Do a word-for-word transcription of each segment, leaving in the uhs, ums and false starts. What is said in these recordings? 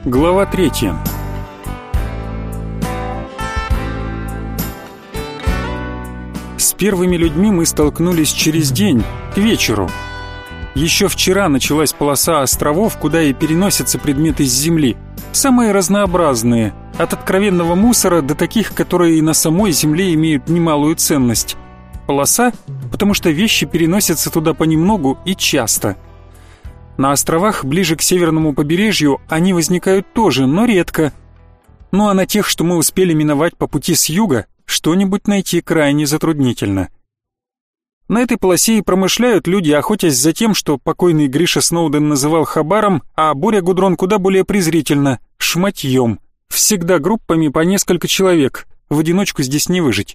Глава третья. С первыми людьми мы столкнулись через день, к вечеру. Еще вчера началась полоса островов, куда и переносятся предметы с земли. Самые разнообразные, от откровенного мусора до таких, которые и на самой земле имеют немалую ценность. Полоса, потому что вещи переносятся туда понемногу и часто. На островах, ближе к северному побережью, они возникают тоже, но редко. Ну а на тех, что мы успели миновать по пути с юга, что-нибудь найти крайне затруднительно. На этой полосе и промышляют люди, охотясь за тем, что покойный Гриша Сноуден называл хабаром, а Боря Гудрон куда более презрительно – шматьем. Всегда группами по несколько человек, в одиночку здесь не выжить.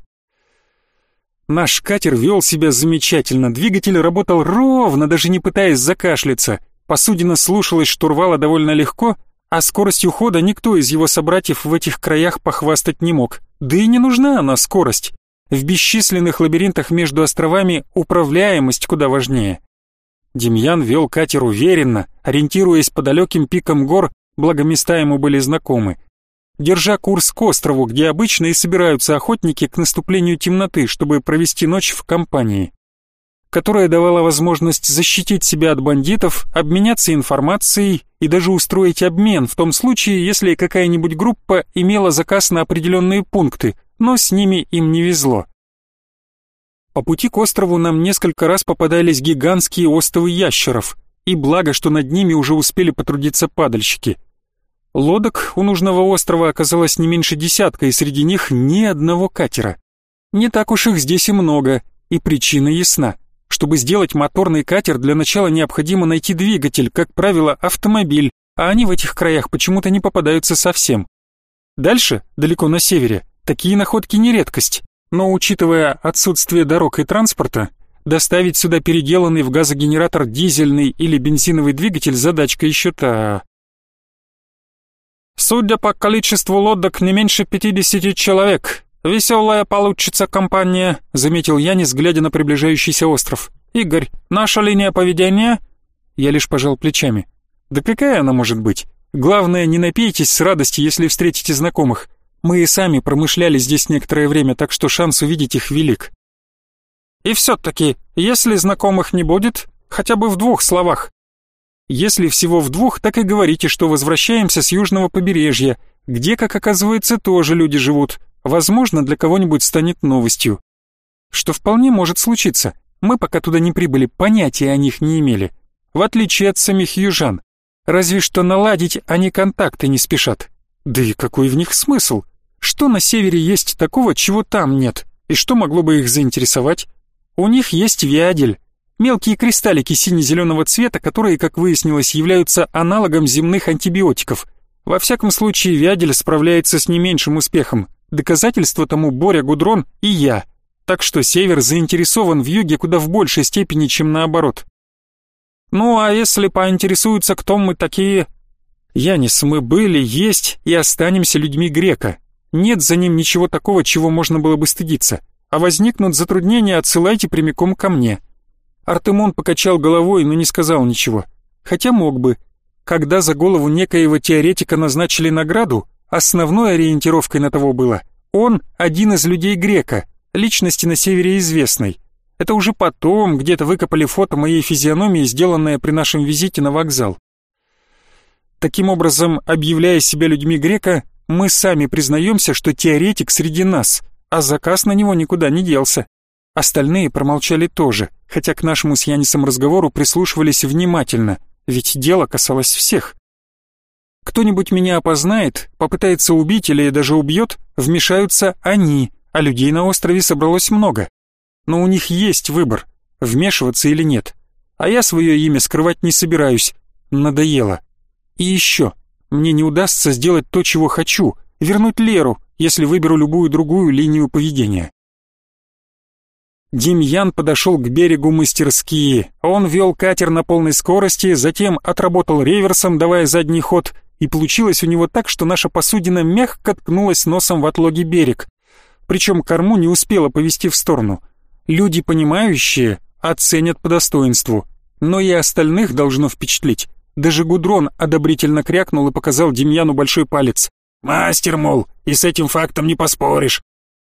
Наш катер вел себя замечательно, двигатель работал ровно, даже не пытаясь закашляться. Посудина слушалась штурвала довольно легко, а скоростью хода никто из его собратьев в этих краях похвастать не мог. Да и не нужна она скорость. В бесчисленных лабиринтах между островами управляемость куда важнее. Демьян вел катер уверенно, ориентируясь по далеким пикам гор, благо места ему были знакомы. Держа курс к острову, где обычно и собираются охотники к наступлению темноты, чтобы провести ночь в компании, которая давала возможность защитить себя от бандитов, обменяться информацией и даже устроить обмен в том случае, если какая-нибудь группа имела заказ на определенные пункты, но с ними им не везло. По пути к острову нам несколько раз попадались гигантские остовы ящеров, и благо, что над ними уже успели потрудиться падальщики. Лодок у нужного острова оказалось не меньше десятка, и среди них ни одного катера. Не так уж их здесь и много, и причина ясна. Чтобы сделать моторный катер, для начала необходимо найти двигатель, как правило, автомобиль, а они в этих краях почему-то не попадаются совсем. Дальше, далеко на севере, такие находки не редкость, но учитывая отсутствие дорог и транспорта, доставить сюда переделанный в газогенератор дизельный или бензиновый двигатель задачка еще та. «Судя по количеству лодок, не меньше пятидесяти человек. Веселая получится компания», — заметил Янис, глядя на приближающийся остров. «Игорь, наша линия поведения?» Я лишь пожал плечами. «Да какая она может быть? Главное, не напейтесь с радости, если встретите знакомых. Мы и сами промышляли здесь некоторое время, так что шанс увидеть их велик». «И все-таки, если знакомых не будет, хотя бы в двух словах». «Если всего в двух, так и говорите, что возвращаемся с южного побережья, где, как оказывается, тоже люди живут. Возможно, для кого-нибудь станет новостью». Что вполне может случиться. Мы пока туда не прибыли, понятия о них не имели. В отличие от самих южан. Разве что наладить они контакты не спешат. Да и какой в них смысл? Что на севере есть такого, чего там нет? И что могло бы их заинтересовать? У них есть виадель. Мелкие кристаллики сине-зеленого цвета, которые, как выяснилось, являются аналогом земных антибиотиков. Во всяком случае, виадель справляется с не меньшим успехом. Доказательство тому Боря Гудрон и я. Так что север заинтересован в юге куда в большей степени, чем наоборот. «Ну а если поинтересуются, кто мы такие?» «Янис, мы были, есть и останемся людьми грека. Нет за ним ничего такого, чего можно было бы стыдиться. А возникнут затруднения, отсылайте прямиком ко мне». Артемон покачал головой, но не сказал ничего. Хотя мог бы. Когда за голову некоего теоретика назначили награду, основной ориентировкой на того было: он один из людей грека, личности на севере известной. Это уже потом где-то выкопали фото моей физиономии, сделанное при нашем визите на вокзал. Таким образом, объявляя себя людьми грека, мы сами признаемся, что теоретик среди нас, а заказ на него никуда не делся. Остальные промолчали тоже, хотя к нашему с Янисом разговору прислушивались внимательно, ведь дело касалось всех. Кто-нибудь меня опознает, попытается убить или даже убьет, вмешаются они, а людей на острове собралось много. Но у них есть выбор, вмешиваться или нет. А я свое имя скрывать не собираюсь, надоело. И еще, мне не удастся сделать то, чего хочу, вернуть Леру, если выберу любую другую линию поведения. Демьян подошел к берегу мастерски. Он вел катер на полной скорости, затем отработал реверсом, давая задний ход, и получилось у него так, что наша посудина мягко ткнулась носом в отлогий берег. Причем корму не успела повести в сторону. Люди, понимающие, оценят по достоинству, но и остальных должно впечатлить. Даже Гудрон одобрительно крякнул и показал Демьяну большой палец. «Мастер, мол, и с этим фактом не поспоришь».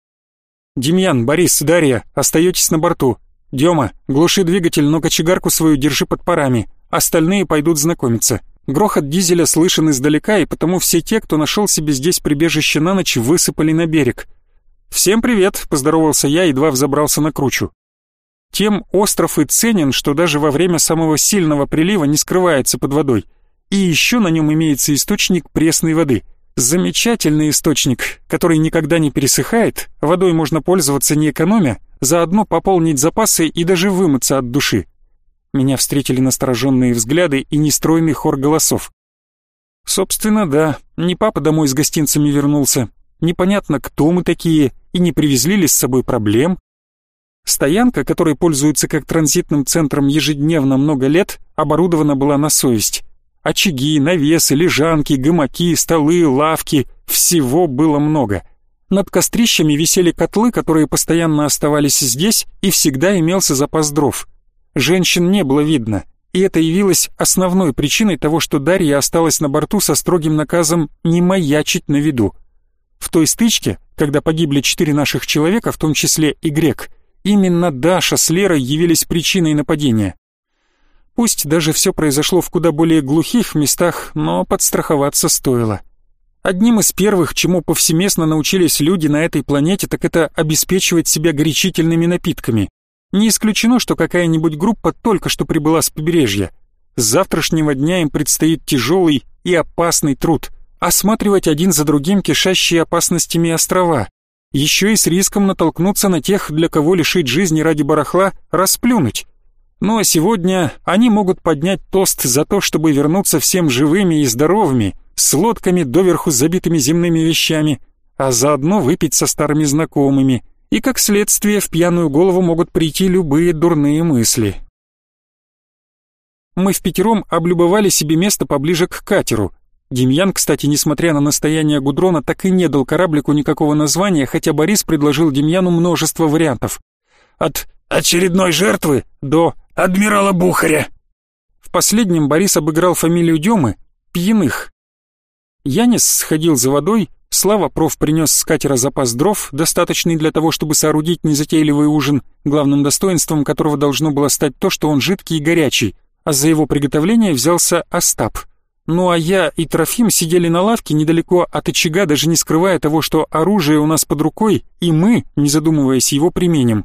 «Демьян, Борис, Дарья, остаетесь на борту. Дема, глуши двигатель, но кочегарку свою держи под парами. Остальные пойдут знакомиться». Грохот дизеля слышен издалека, и потому все те, кто нашел себе здесь прибежище на ночь, высыпали на берег. «Всем привет», — поздоровался я, едва взобрался на кручу. Тем остров и ценен, что даже во время самого сильного прилива не скрывается под водой. И еще на нем имеется источник пресной воды. Замечательный источник, который никогда не пересыхает, водой можно пользоваться не экономя, заодно пополнить запасы и даже вымыться от души. Меня встретили настороженные взгляды и нестройный хор голосов. Собственно, да, не папа домой с гостинцами вернулся. Непонятно, кто мы такие, и не привезли ли с собой проблем. Стоянка, которой пользуются как транзитным центром ежедневно много лет, оборудована была на совесть. Очаги, навесы, лежанки, гамаки, столы, лавки — всего было много. Над кострищами висели котлы, которые постоянно оставались здесь, и всегда имелся запас дров. Женщин не было видно, и это явилось основной причиной того, что Дарья осталась на борту со строгим наказом не маячить на виду. В той стычке, когда погибли четыре наших человека, в том числе и грек, именно Даша с Лерой явились причиной нападения. Пусть даже все произошло в куда более глухих местах, но подстраховаться стоило. Одним из первых, чему повсеместно научились люди на этой планете, так это обеспечивать себя горячительными напитками. Не исключено, что какая-нибудь группа только что прибыла с побережья. С завтрашнего дня им предстоит тяжелый и опасный труд — осматривать один за другим кишащие опасностями острова. Еще и с риском натолкнуться на тех, для кого лишить жизни ради барахла, расплюнуть. Ну а сегодня они могут поднять тост за то, чтобы вернуться всем живыми и здоровыми, с лодками, доверху забитыми земными вещами, а заодно выпить со старыми знакомыми. И как следствие в пьяную голову могут прийти любые дурные мысли. Мы впятером облюбовали себе место поближе к катеру. Демьян, кстати, несмотря на настояние Гудрона, так и не дал кораблику никакого названия, хотя Борис предложил Демьяну множество вариантов. От «очередной жертвы» до «адмирала Бухаря». В последнем Борис обыграл фамилию Демы «Пьяных». Янис сходил за водой, Слава проф принес с катера запас дров, достаточный для того, чтобы соорудить незатейливый ужин, главным достоинством которого должно было стать то, что он жидкий и горячий, а за его приготовление взялся Остап. Ну а я и Трофим сидели на лавке недалеко от очага, даже не скрывая того, что оружие у нас под рукой, и мы, не задумываясь, его применим.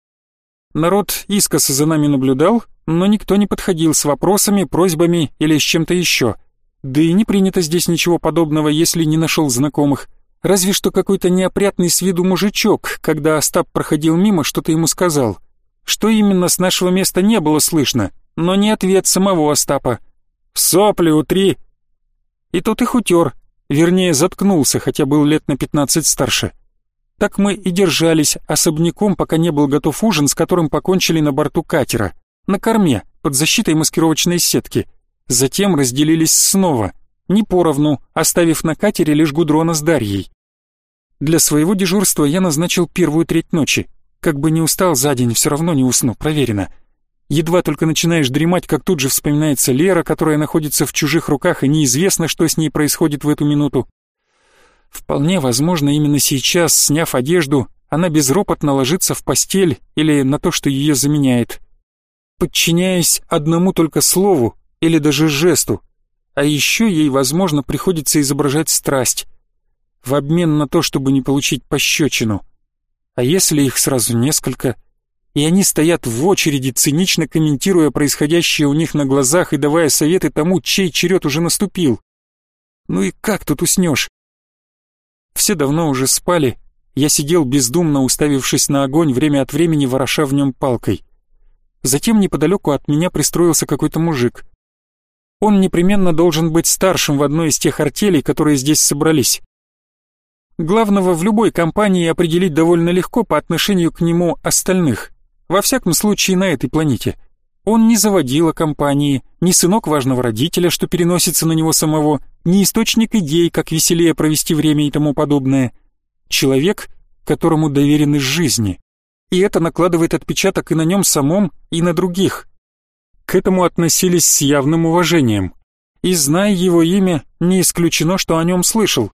Народ искоса за нами наблюдал, но никто не подходил с вопросами, просьбами или с чем-то еще. Да и не принято здесь ничего подобного, если не нашел знакомых. Разве что какой-то неопрятный с виду мужичок, когда Остап проходил мимо, что-то ему сказал. Что именно, с нашего места не было слышно, но не ответ самого Остапа. «Сопли утри!» И тот их утер, вернее заткнулся, хотя был лет на пятнадцать старше. Так мы и держались особняком, пока не был готов ужин, с которым покончили на борту катера, на корме, под защитой маскировочной сетки. Затем разделились снова, не поровну, оставив на катере лишь Гудрона с Дарьей. Для своего дежурства я назначил первую треть ночи. Как бы не устал за день, все равно не усну, проверено. Едва только начинаешь дремать, как тут же вспоминается Лера, которая находится в чужих руках, и неизвестно, что с ней происходит в эту минуту. Вполне возможно, именно сейчас, сняв одежду, она безропотно ложится в постель или на то, что ее заменяет. Подчиняясь одному только слову или даже жесту, а еще ей, возможно, приходится изображать страсть в обмен на то, чтобы не получить пощечину. А если их сразу несколько, и они стоят в очереди, цинично комментируя происходящее у них на глазах и давая советы тому, чей черед уже наступил? Ну и как тут уснешь? Все давно уже спали, я сидел бездумно, уставившись на огонь, время от времени вороша в нем палкой. Затем неподалеку от меня пристроился какой-то мужик. Он непременно должен быть старшим в одной из тех артелей, которые здесь собрались. Главного в любой компании определить довольно легко по отношению к нему остальных. Во всяком случае, на этой планете. Он не заводила компании, не сынок важного родителя, что переносится на него самого, не источник идей, как веселее провести время и тому подобное. Человек, которому доверены жизни. И это накладывает отпечаток и на нем самом, и на других. К этому относились с явным уважением. И, зная его имя, не исключено, что о нем слышал.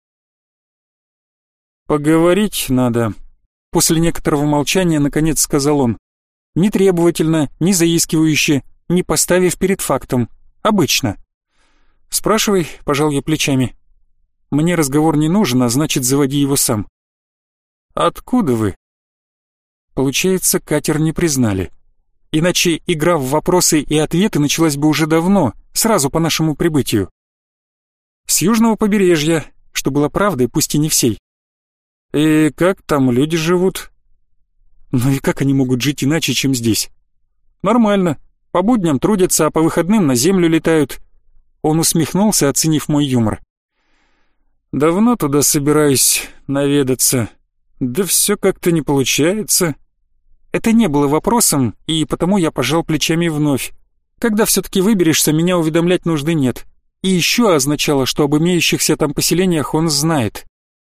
«Поговорить надо», — после некоторого молчания наконец сказал он. Не требовательно, не заискивающе, не поставив перед фактом. Обычно. «Спрашивай», — пожал я плечами. «Мне разговор не нужен, а значит, заводи его сам». «Откуда вы?» Получается, катер не признали. Иначе игра в вопросы и ответы началась бы уже давно, сразу по нашему прибытию. С южного побережья, что было правдой, пусть и не всей. «И как там люди живут?» «Ну и как они могут жить иначе, чем здесь?» «Нормально. По будням трудятся, а по выходным на землю летают». Он усмехнулся, оценив мой юмор. «Давно туда собираюсь наведаться. Да все как-то не получается». Это не было вопросом, и потому я пожал плечами вновь. Когда все-таки выберешься, меня уведомлять нужды нет. И еще означало, что об имеющихся там поселениях он знает.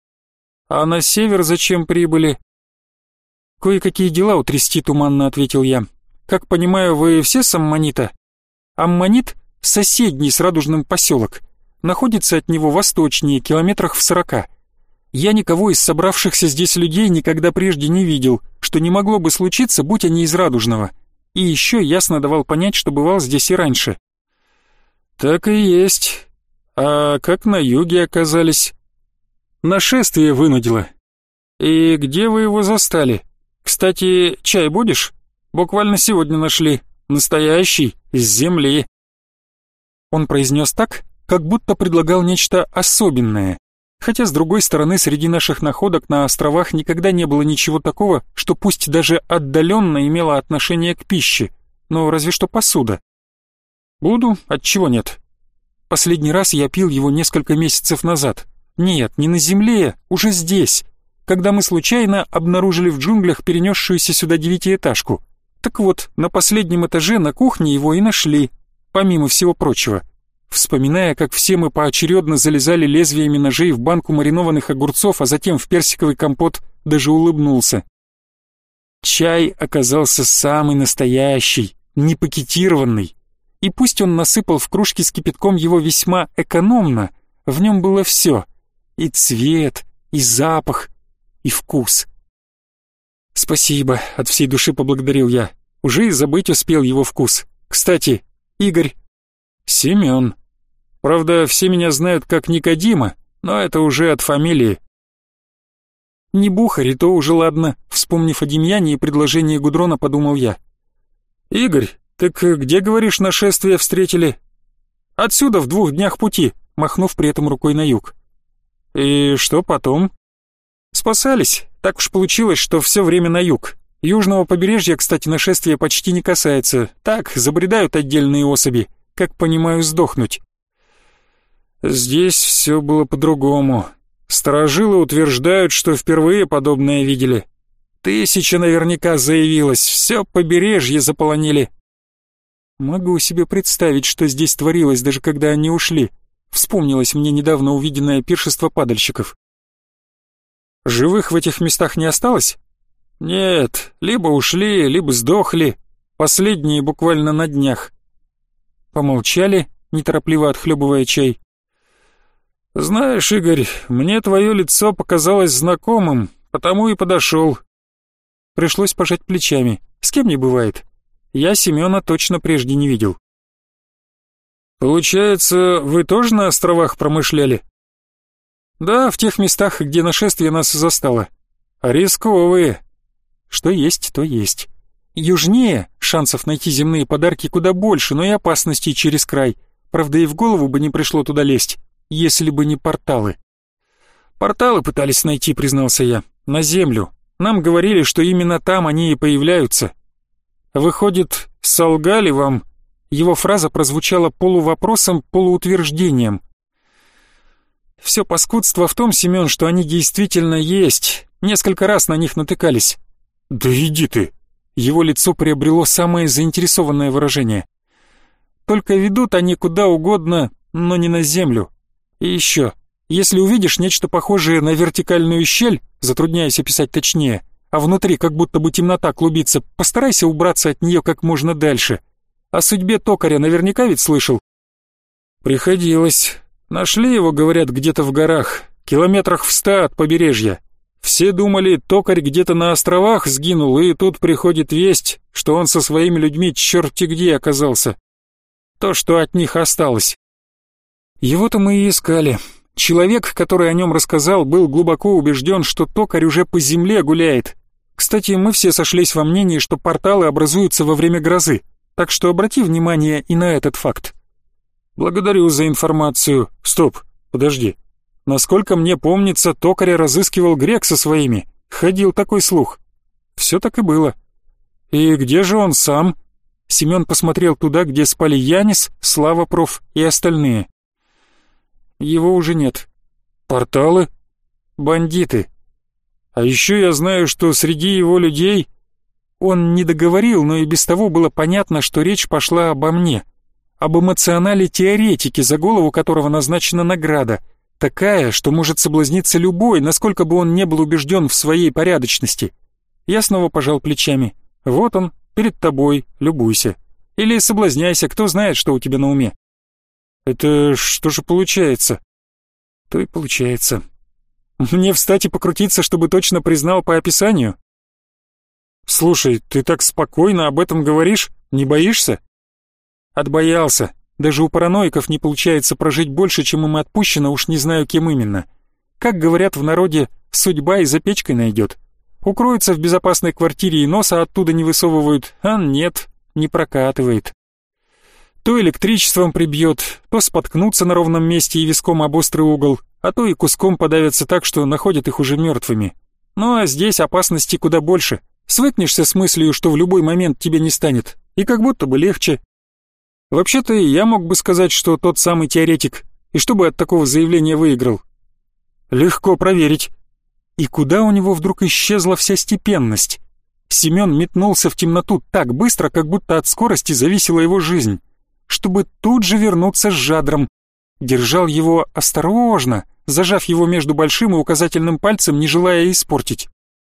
«А на север зачем прибыли?» «Кое-какие дела утрясти», — туманно ответил я. «Как понимаю, вы все с Аммонита?» «Аммонит — соседний с Радужным поселок. Находится от него восточнее, километрах в сорока. Я никого из собравшихся здесь людей никогда прежде не видел, что не могло бы случиться, будь они из Радужного. И еще ясно давал понять, что бывал здесь и раньше». «Так и есть. А как на юге оказались?» «Нашествие вынудило». «И где вы его застали? Кстати, чай будешь? Буквально сегодня нашли. Настоящий, из земли». Он произнес так, как будто предлагал нечто особенное. Хотя, с другой стороны, среди наших находок на островах никогда не было ничего такого, что пусть даже отдаленно имело отношение к пище, но разве что посуда. «Буду, отчего нет. Последний раз я пил его несколько месяцев назад. Нет, не на земле, уже здесь, когда мы случайно обнаружили в джунглях перенесшуюся сюда девятиэтажку. Так вот, на последнем этаже на кухне его и нашли, помимо всего прочего». Вспоминая, как все мы поочередно залезали лезвиями ножей в банку маринованных огурцов, а затем в персиковый компот, даже улыбнулся. Чай оказался самый настоящий, не пакетированный. И пусть он насыпал в кружки с кипятком его весьма экономно, в нем было все. И цвет, и запах, и вкус. «Спасибо», — от всей души поблагодарил я. Уже и забыть успел его вкус. «Кстати, Игорь...» «Семен. Правда, все меня знают как Никодима, но это уже от фамилии». «Не Бухарь, и то уже ладно», — вспомнив о Демьяне и предложении Гудрона, подумал я. «Игорь, так где, говоришь, нашествие встретили?» «Отсюда в двух днях пути», — махнув при этом рукой на юг. «И что потом?» «Спасались. Так уж получилось, что все время на юг. Южного побережья, кстати, нашествие почти не касается. Так, забредают отдельные особи. Как понимаю, сдохнуть». «Здесь все было по-другому. Старожилы утверждают, что впервые подобное видели. Тысяча наверняка заявилась, все побережье заполонили». Могу себе представить, что здесь творилось, даже когда они ушли. Вспомнилось мне недавно увиденное пиршество падальщиков. «Живых в этих местах не осталось?» «Нет, либо ушли, либо сдохли. Последние буквально на днях». Помолчали, неторопливо отхлебывая чай. «Знаешь, Игорь, мне твое лицо показалось знакомым, потому и подошел». Пришлось пожать плечами. С кем не бывает. Я Семена точно прежде не видел. «Получается, вы тоже на островах промышляли?» «Да, в тех местах, где нашествие нас застало. Рисковые». «Что есть, то есть. Южнее шансов найти земные подарки куда больше, но и опасностей через край. Правда, и в голову бы не пришло туда лезть, если бы не порталы». «Порталы пытались найти», — признался я, — «на землю. Нам говорили, что именно там они и появляются». «Выходит, солгали вам?» Его фраза прозвучала полувопросом, полуутверждением. «Все паскудство в том, Семен, что они действительно есть. Несколько раз на них натыкались». «Да иди ты!» Его лицо приобрело самое заинтересованное выражение. «Только ведут они куда угодно, но не на землю. И еще, если увидишь нечто похожее на вертикальную щель, затрудняюсь описать точнее, а внутри как будто бы темнота клубится, постарайся убраться от нее как можно дальше. О судьбе токаря наверняка ведь слышал?» Приходилось. Нашли его, говорят, где-то в горах, километрах в ста от побережья. Все думали, токарь где-то на островах сгинул, и тут приходит весть, что он со своими людьми черти где оказался. То, что от них осталось. Его-то мы и искали. Человек, который о нем рассказал, был глубоко убежден, что токарь уже по земле гуляет. Кстати, мы все сошлись во мнении, что порталы образуются во время грозы, так что обрати внимание и на этот факт. Благодарю за информацию. Стоп, подожди. Насколько мне помнится, токаря разыскивал грек со своими. Ходил такой слух. Все так и было. И где же он сам? Семен посмотрел туда, где спали Янис, Слава проф и остальные. Его уже нет. Порталы? Бандиты. А еще я знаю, что среди его людей... Он не договорил, но и без того было понятно, что речь пошла обо мне. Об эмоционале теоретике, за голову которого назначена награда. Такая, что может соблазниться любой, насколько бы он не был убежден в своей порядочности. Я снова пожал плечами. Вот он, перед тобой, любуйся. Или соблазняйся, кто знает, что у тебя на уме. Это что же получается? То и получается. Мне встать и покрутиться, чтобы точно признал по описанию? Слушай, ты так спокойно об этом говоришь, не боишься? Отбоялся. Даже у параноиков не получается прожить больше, чем им отпущено, уж не знаю кем именно. Как говорят в народе, судьба и за печкой найдет. Укроются в безопасной квартире и носа оттуда не высовывают, а нет, не прокатывает. То электричеством прибьет, то споткнутся на ровном месте и виском об острый угол, а то и куском подавятся так, что находят их уже мертвыми. Ну а здесь опасности куда больше. Свыкнешься с мыслью, что в любой момент тебе не станет, и как будто бы легче. Вообще-то я мог бы сказать, что тот самый теоретик, и что бы от такого заявления выиграл. Легко проверить. И куда у него вдруг исчезла вся степенность? Семен метнулся в темноту так быстро, как будто от скорости зависела его жизнь, чтобы тут же вернуться с жадром. Держал его осторожно, зажав его между большим и указательным пальцем, не желая испортить.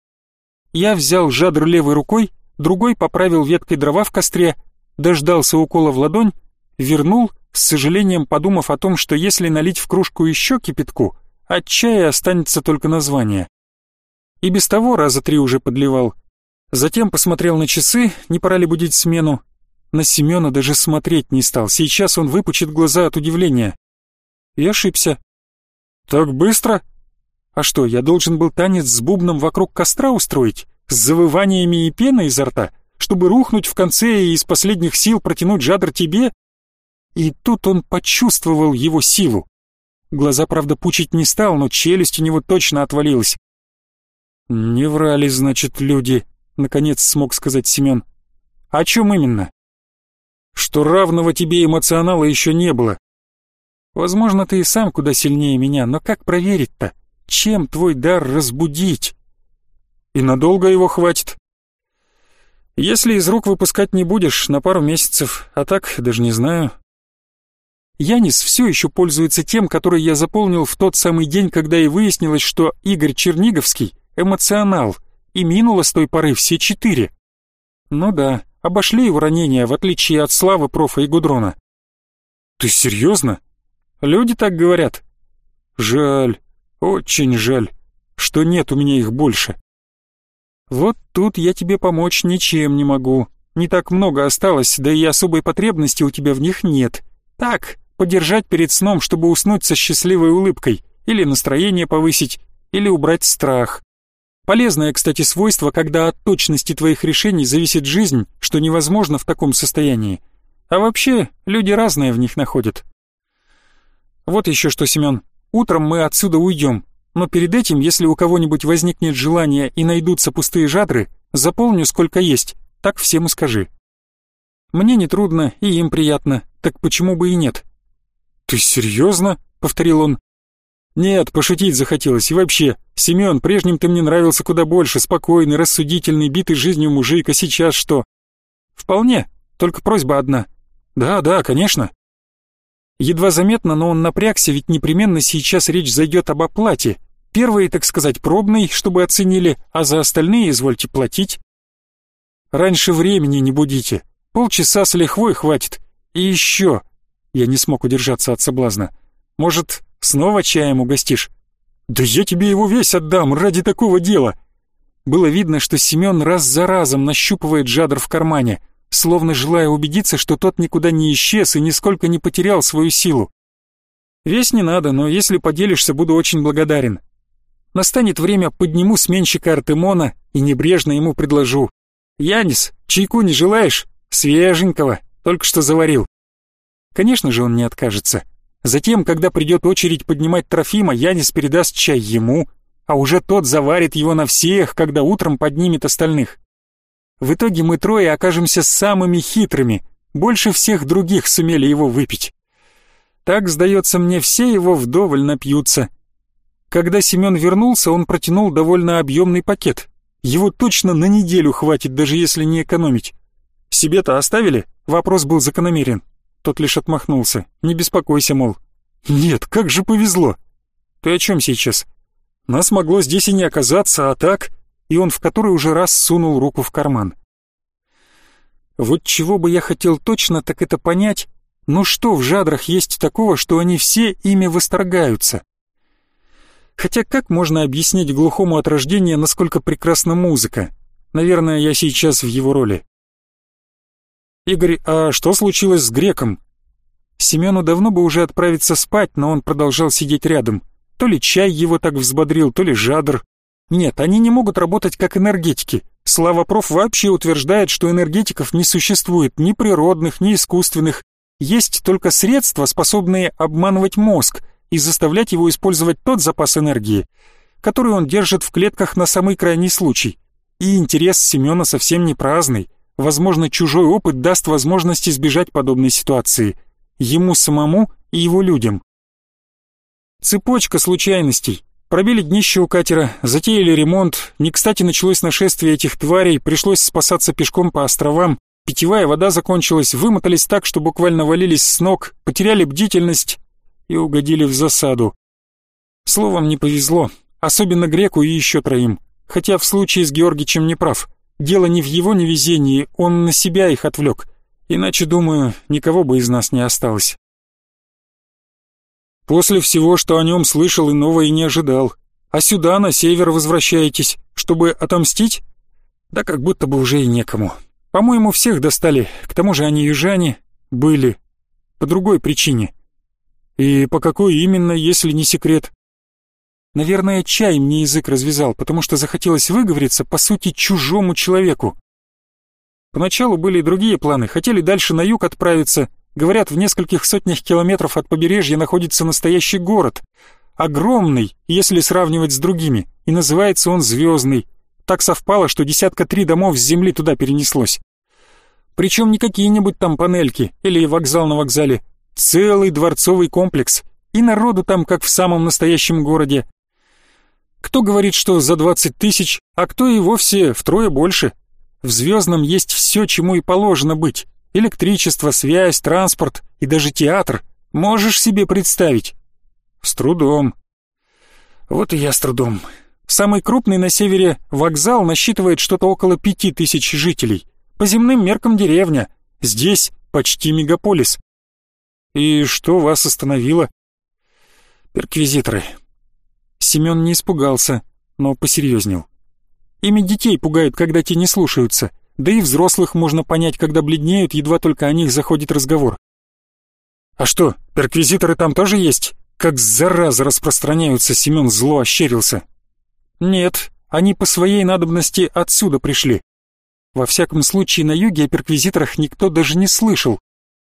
Я взял жадр левой рукой, другой поправил веткой дрова в костре, дождался укола в ладонь, вернул, с сожалением подумав о том, что если налить в кружку еще кипятку, от чая останется только название. И без того раза три уже подливал. Затем посмотрел на часы, не пора ли будить смену. На Семена даже смотреть не стал, сейчас он выпучит глаза от удивления. И ошибся. Так быстро? А что, я должен был танец с бубном вокруг костра устроить? С завываниями и пеной изо рта? Чтобы рухнуть в конце и из последних сил протянуть жадр тебе? И тут он почувствовал его силу. Глаза, правда, пучить не стал, но челюсть у него точно отвалилась. «Не врали, значит, люди», — наконец смог сказать Семен. «О чем именно?» «Что равного тебе эмоционала еще не было». «Возможно, ты и сам куда сильнее меня, но как проверить-то? Чем твой дар разбудить?» «И надолго его хватит?» «Если из рук выпускать не будешь, на пару месяцев, а так даже не знаю». Янис все еще пользуется тем, который я заполнил в тот самый день, когда и выяснилось, что Игорь Черниговский — эмоционал, и минуло с той поры все четыре. Ну да, обошли его ранения, в отличие от Славы, профа и Гудрона. «Ты серьезно?» «Люди так говорят». «Жаль, очень жаль, что нет у меня их больше». «Вот тут я тебе помочь ничем не могу. Не так много осталось, да и особой потребности у тебя в них нет. Так, подержать перед сном, чтобы уснуть со счастливой улыбкой, или настроение повысить, или убрать страх. Полезное, кстати, свойство, когда от точности твоих решений зависит жизнь, что невозможно в таком состоянии. А вообще, люди разные в них находят». «Вот еще что, Семен, утром мы отсюда уйдем. Но перед этим, если у кого-нибудь возникнет желание и найдутся пустые жадры, заполню сколько есть, так всем и скажи. Мне нетрудно, и им приятно, так почему бы и нет?» «Ты серьезно?» — повторил он. «Нет, пошутить захотелось, и вообще, Семен, прежним ты мне нравился куда больше, спокойный, рассудительный, битый жизнью мужик, а сейчас что?» «Вполне, только просьба одна». «Да, да, конечно». Едва заметно, но он напрягся, ведь непременно сейчас речь зайдет об оплате. Первый, так сказать, пробный, чтобы оценили, а за остальные извольте платить. Раньше времени не будите, полчаса с лихвой хватит. И еще, Я не смог удержаться от соблазна. «Может, снова чаем угостишь?» «Да я тебе его весь отдам ради такого дела!» Было видно, что Семен раз за разом нащупывает жадр в кармане, словно желая убедиться, что тот никуда не исчез и нисколько не потерял свою силу. «Весь не надо, но если поделишься, буду очень благодарен. Настанет время, подниму сменщика Артемона и небрежно ему предложу. Янис, чайку не желаешь? Свеженького, только что заварил». Конечно же, он не откажется. Затем, когда придет очередь поднимать Трофима, Янис передаст чай ему, а уже тот заварит его на всех, когда утром поднимет остальных. В итоге мы трое окажемся самыми хитрыми, больше всех других сумели его выпить. Так, сдается мне, все его вдоволь напьются. Когда Семен вернулся, он протянул довольно объемный пакет. Его точно на неделю хватит, даже если не экономить. «Себе-то оставили?» Вопрос был закономерен. Тот лишь отмахнулся. «Не беспокойся, мол». «Нет, как же повезло!» «Ты о чем сейчас?» «Нас могло здесь и не оказаться, а так...» И он в который уже раз сунул руку в карман. Вот чего бы я хотел точно, так это понять, ну что в жадрах есть такого, что они все ими восторгаются? Хотя как можно объяснить глухому от рождения, насколько прекрасна музыка? Наверное, я сейчас в его роли. «Игорь, а что случилось с Греком?» Семену давно бы уже отправиться спать, но он продолжал сидеть рядом. То ли чай его так взбодрил, то ли жадр. Нет, они не могут работать как энергетики. Слава проф вообще утверждает, что энергетиков не существует ни природных, ни искусственных. Есть только средства, способные обманывать мозг и заставлять его использовать тот запас энергии, который он держит в клетках на самый крайний случай. И интерес Семена совсем не праздный. Возможно, чужой опыт даст возможность избежать подобной ситуации. Ему самому и его людям. Цепочка случайностей. Пробили днище у катера, затеяли ремонт, не кстати началось нашествие этих тварей, пришлось спасаться пешком по островам, питьевая вода закончилась, вымотались так, что буквально валились с ног, потеряли бдительность и угодили в засаду. Словом, не повезло, особенно Греку и еще троим, хотя в случае с Георгичем не прав. Дело не в его невезении, он на себя их отвлек, иначе, думаю, никого бы из нас не осталось. После всего, что о нем слышал, иного и не ожидал. А сюда, на север, возвращаетесь, чтобы отомстить? Да как будто бы уже и некому. По-моему, всех достали, к тому же они южане были. По другой причине. И по какой именно, если не секрет? Наверное, чай мне язык развязал, потому что захотелось выговориться, по сути, чужому человеку. Поначалу были и другие планы, хотели дальше на юг отправиться. Говорят, в нескольких сотнях километров от побережья находится настоящий город. Огромный, если сравнивать с другими, и называется он Звездный. Так совпало, что десятка три домов с земли туда перенеслось. Причем не какие-нибудь там панельки или вокзал на вокзале. Целый дворцовый комплекс. И народу там, как в самом настоящем городе. Кто говорит, что за двадцать тысяч, а кто и вовсе втрое больше. В Звездном есть все, чему и положено быть. Электричество, связь, транспорт и даже театр. Можешь себе представить? С трудом. Вот и я с трудом. Самый крупный на севере вокзал насчитывает что-то около пяти тысяч жителей. По земным меркам деревня. Здесь почти мегаполис. И что вас остановило? Перквизиторы. Семен не испугался, но посерьезнел. Ими детей пугают, когда те не слушаются. Да и взрослых можно понять, когда бледнеют, едва только о них заходит разговор. «А что, перквизиторы там тоже есть?» Как зараза распространяются, Семен зло ощерился. «Нет, они по своей надобности отсюда пришли. Во всяком случае, на юге о перквизиторах никто даже не слышал.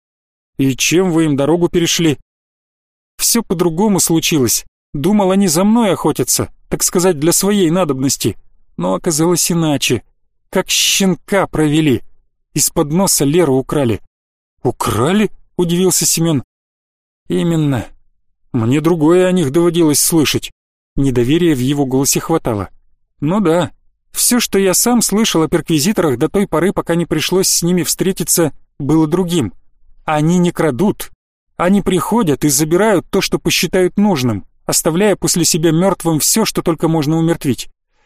И чем вы им дорогу перешли?» «Все по-другому случилось. Думал, они за мной охотятся, так сказать, для своей надобности. Но оказалось иначе. Как щенка провели. Из-под носа Леру украли». «Украли?» — удивился Семен. «Именно. Мне другое о них доводилось слышать». Недоверия в его голосе хватало. «Ну да, все, что я сам слышал о перквизиторах до той поры, пока не пришлось с ними встретиться, было другим. Они не крадут. Они приходят и забирают то, что посчитают нужным, оставляя после себя мертвым все, что только можно умертвить.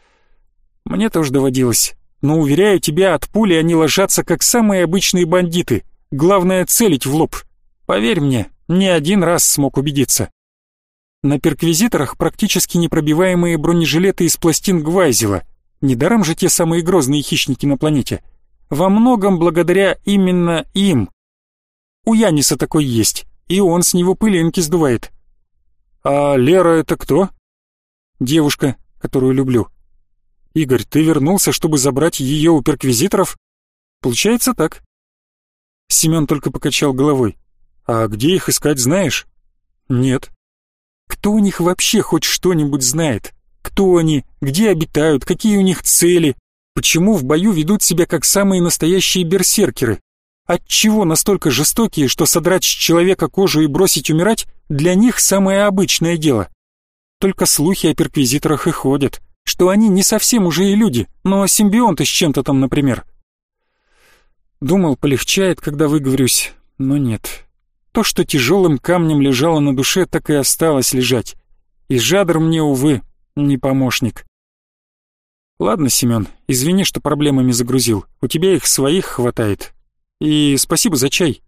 Мне тоже доводилось. Но, уверяю тебя, от пули они ложатся, как самые обычные бандиты. Главное — целить в лоб. Поверь мне, Не один раз смог убедиться. На перквизиторах практически непробиваемые бронежилеты из пластин Гвайзела. Недаром же те самые грозные хищники на планете. Во многом благодаря именно им. У Яниса такой есть, и он с него пылинки сдувает. А Лера это кто? Девушка, которую люблю. Игорь, ты вернулся, чтобы забрать ее у перквизиторов? Получается так. Семен только покачал головой. А где их искать, знаешь? Нет. Кто у них вообще хоть что-нибудь знает? Кто они, где обитают, какие у них цели? Почему в бою ведут себя как самые настоящие берсеркеры? Отчего настолько жестокие, что содрать с человека кожу и бросить умирать для них самое обычное дело? Только слухи о перквизиторах и ходят, что они не совсем уже и люди, но симбионты с чем-то там, например. Думал, полегчает, когда выговорюсь, но нет. То, что тяжелым камнем лежало на душе, так и осталось лежать. И Жадр мне, увы, не помощник. Ладно, Семен, извини, что проблемами загрузил. У тебя их своих хватает. И спасибо за чай.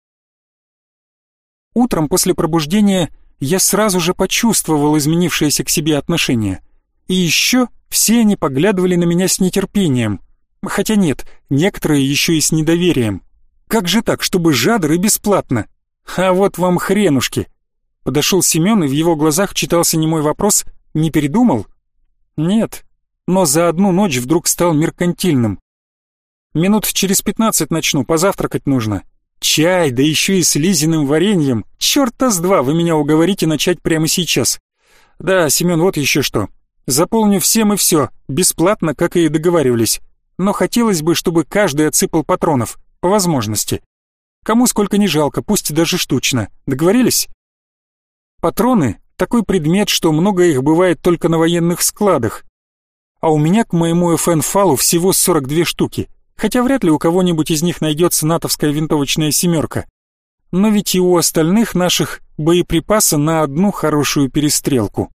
Утром после пробуждения я сразу же почувствовал изменившееся к себе отношение. И еще все они поглядывали на меня с нетерпением. Хотя нет, некоторые еще и с недоверием. Как же так, чтобы Жадр и бесплатно? А вот вам хренушки. Подошел Семен, и в его глазах читался немой вопрос: не передумал? Нет, но за одну ночь вдруг стал меркантильным. Минут через пятнадцать начну, позавтракать нужно. Чай, да еще и с Лизиным вареньем. Черта с два вы меня уговорите начать прямо сейчас. Да, Семен, вот еще что. Заполню всем и все, бесплатно, как и договаривались. Но хотелось бы, чтобы каждый отсыпал патронов, по возможности. Кому сколько не жалко, пусть даже штучно. Договорились? Патроны — такой предмет, что много их бывает только на военных складах. А у меня к моему эф эн-фалу всего сорок две штуки. Хотя вряд ли у кого-нибудь из них найдется натовская винтовочная семерка. Но ведь и у остальных наших боеприпасы на одну хорошую перестрелку.